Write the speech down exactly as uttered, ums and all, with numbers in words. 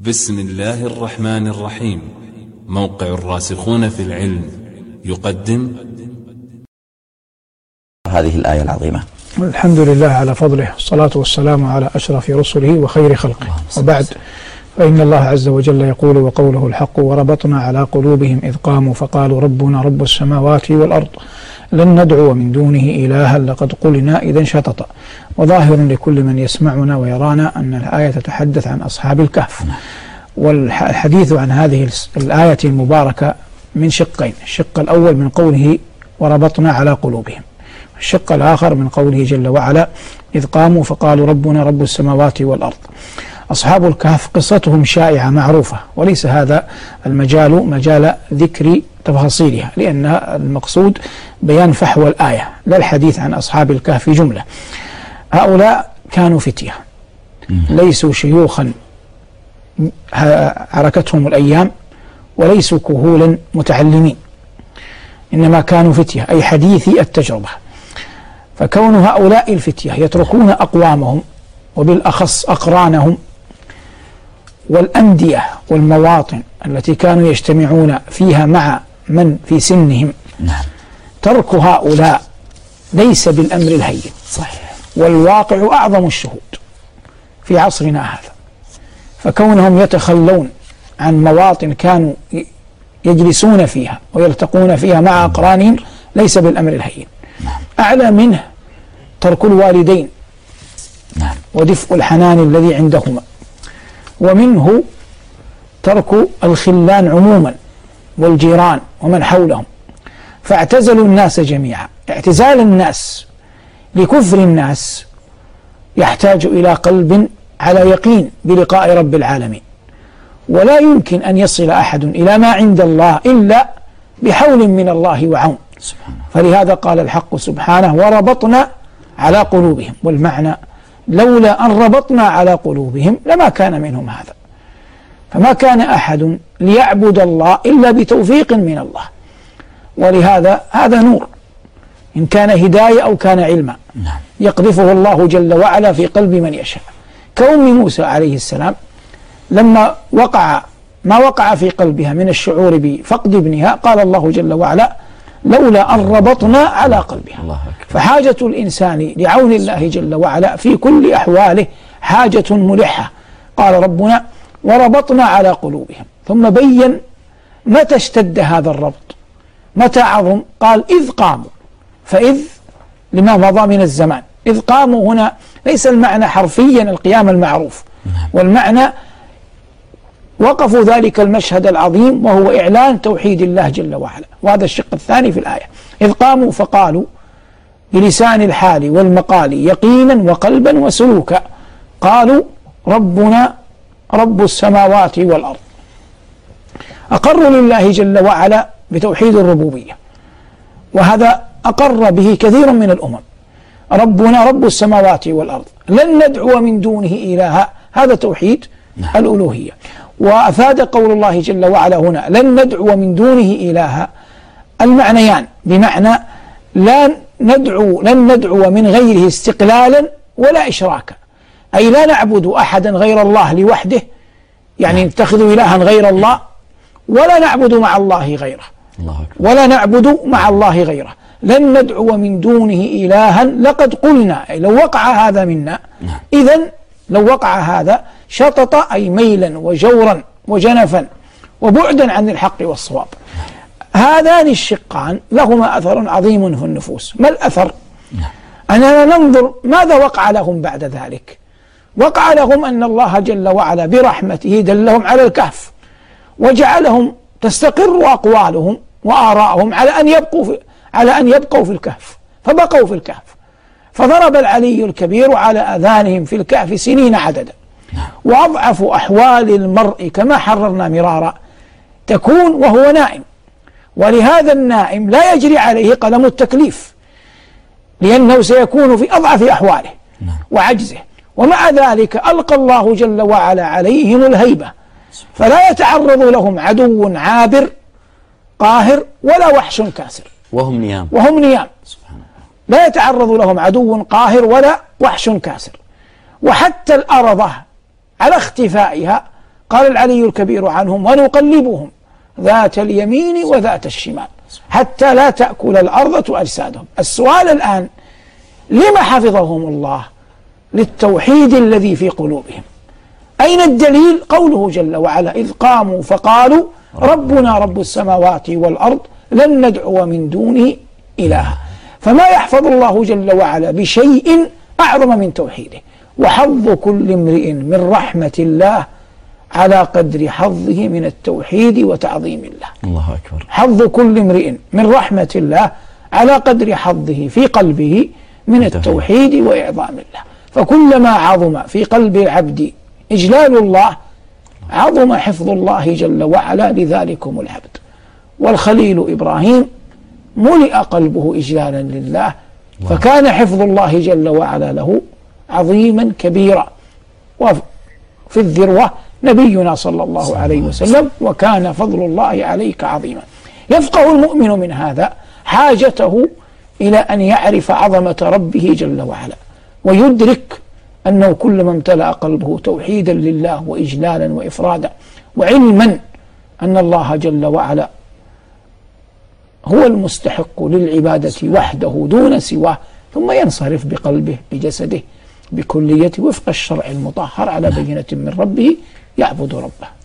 بسم الله الرحمن الرحيم. موقع الراسخون في العلم يقدم هذه الآية العظيمة. الحمد لله على فضله، والصلاة والسلام على أشرف رسله وخير خلقه، وبعد، فإن الله عز وجل يقول وقوله الحق: وربطنا على قلوبهم إذ قاموا فقالوا ربنا رب السماوات والأرض لن ندعو من دونه إلها لقد قلنا إذا شططا. وظاهر لكل من يسمعنا ويرانا أن الآية تتحدث عن أصحاب الكهف، والحديث عن هذه الآية المباركة من شقين: الشق الأول من قوله وربطنا على قلوبهم، الشق الآخر من قوله جل وعلا إذ قاموا فقالوا ربنا رب السماوات والأرض. أصحاب الكهف قصتهم شائعة معروفة، وليس هذا المجال مجال ذكر تفاصيلها، لأن المقصود بيان فحوى الآية لا الحديث عن أصحاب الكهف جملة. هؤلاء كانوا فتية ليسوا شيوخا عركتهم الأيام، وليسوا كهولا متعلمين، إنما كانوا فتية أي حديثي التجربة. فكون هؤلاء الفتية يتركون أقوامهم وبالأخص أقرانهم والأندية والمواطن التي كانوا يجتمعون فيها مع من في سنهم، نعم. ترك هؤلاء ليس بالأمر الهين، صحيح. والواقع أعظم الشهود في عصرنا هذا. فكونهم يتخلون عن مواطن كانوا يجلسون فيها ويلتقون فيها مع أقرانهم ليس بالأمر الهين. نعم. أعلى منه ترك الوالدين، نعم. ودفء الحنان الذي عندهما، ومنه ترك الخلان عموما والجيران ومن حولهم، فاعتزلوا الناس جميعا. اعتزال الناس لكفر الناس يحتاج إلى قلب على يقين بلقاء رب العالمين، ولا يمكن أن يصل أحد إلى ما عند الله إلا بحول من الله وعون سبحانه. فلهذا قال الحق سبحانه وربطنا على قلوبهم، والمعنى لولا أن ربطنا على قلوبهم لما كان منهم هذا. فما كان أحد ليعبد الله إلا بتوفيق من الله، ولهذا هذا نور إن كان هداية أو كان علما، نعم. يقذفه الله جل وعلا في قلب من يشاء. كأم موسى عليه السلام لما وقع ما وقع في قلبها من الشعور بفقد ابنها، قال الله جل وعلا لولا أن ربطنا على قلبها. الله أكبر. فحاجة الإنسان لعون الله جل وعلا في كل أحواله حاجة ملحة. قال ربنا وربطنا على قلوبهم، ثم بين متى اشتد هذا الربط، متى عظم. قال إذ قاموا، فإذ لما مضى من الزمان. إذ قاموا هنا ليس المعنى حرفيا القيام المعروف، والمعنى وقفوا ذلك المشهد العظيم وهو إعلان توحيد الله جل وعلا. وهذا الشق الثاني في الآية. إذ قاموا فقالوا بلسان الحال والمقال يقينا وقلبا وسلوكا، قالوا ربنا رب السماوات والأرض. أقروا لله جل وعلا بتوحيد الربوبية، وهذا أقر به كثير من الأمم. ربنا رب السماوات والأرض لن ندعو من دونه إلها، هذا توحيد الألوهية. وأفاد قول الله جل وعلا هنا لن ندعو من دونه إلها المعنيان، بمعنى لا ندعو لن ندعو من غيره استقلالا ولا إشراكا، أي لا نعبد أحدا غير الله لوحده، يعني نتخذ إلها غير الله، ولا نعبد مع الله غيره، الله أكبر. ولا نعبد مع الله غيره. لن ندعو من دونه إلها لقد قلنا، أي لو وقع هذا منا، إذن لو وقع هذا شطط أي ميلا وجورا وجنفا وبعدا عن الحق والصواب. هذان الشقان لهما أثر عظيم في النفوس. ما الأثر؟ أننا ننظر ماذا وقع لهم بعد ذلك. وقع لهم أن الله جل وعلا برحمته دلهم على الكهف، وجعلهم تستقر أقوالهم وآراءهم على أن يبقوا في على أن يبقوا في الكهف، فبقوا في الكهف. فضرب العلي الكبير على أذانهم في الكهف سنين عددا. وأضعف أحوال المرء كما حررنا مرارا تكون وهو نائم، ولهذا النائم لا يجري عليه قلم التكليف، لأنه سيكون في أضعف أحواله وعجزه. ومع ذلك ألقى الله جل وعلا عليهم الهيبة، فلا يتعرض لهم عدو عابر قاهر ولا وحش كاسر، وهم نيام وهم نيام سبحان الله. لا يتعرض لهم عدو قاهر ولا وحش كاسر. وحتى الأرض على اختفائها قال العلي الكبير عنهم: ونقلبهم ذات اليمين وذات الشمال حتى لا تأكل الأرض أجسادهم. السؤال الآن: لما حفظهم الله؟ للتوحيد الذي في قلوبهم. أين الدليل؟ قوله جل وعلا: إذ قاموا فقالوا ربنا رب السماوات والأرض لن ندعو من دونه إلها. فما يحفظ الله جل وعلا بشيء أعظم من توحيده. وحظ كل امرئ من رحمة الله على قدر حظه من التوحيد وتعظيم الله. الله أكبر. حظ كل امرئ من رحمة الله على قدر حظه في قلبه من التوحيد وإعظام الله. فكلما عظم في قلب العبد إجلال الله عظم حفظ الله جل وعلا لذلكم العبد. والخليل إبراهيم ملئ قلبه إجلالا لله، فكان حفظ الله جل وعلا له عظيما كبيرا. وفي الذروة نبينا صلى الله عليه وسلم: وكان فضل الله عليك عظيما. يفقه المؤمن من هذا حاجته إلى أن يعرف عظمة ربه جل وعلا، ويدرك أنه كلما امتلأ قلبه توحيدا لله وإجلالا وإفرادا وعلما أن الله جل وعلا هو المستحق للعبادة وحده دون سواه، ثم ينصرف بقلبه بجسده بكليته وفق الشرع المطهر على بينة من ربه يعبد ربه.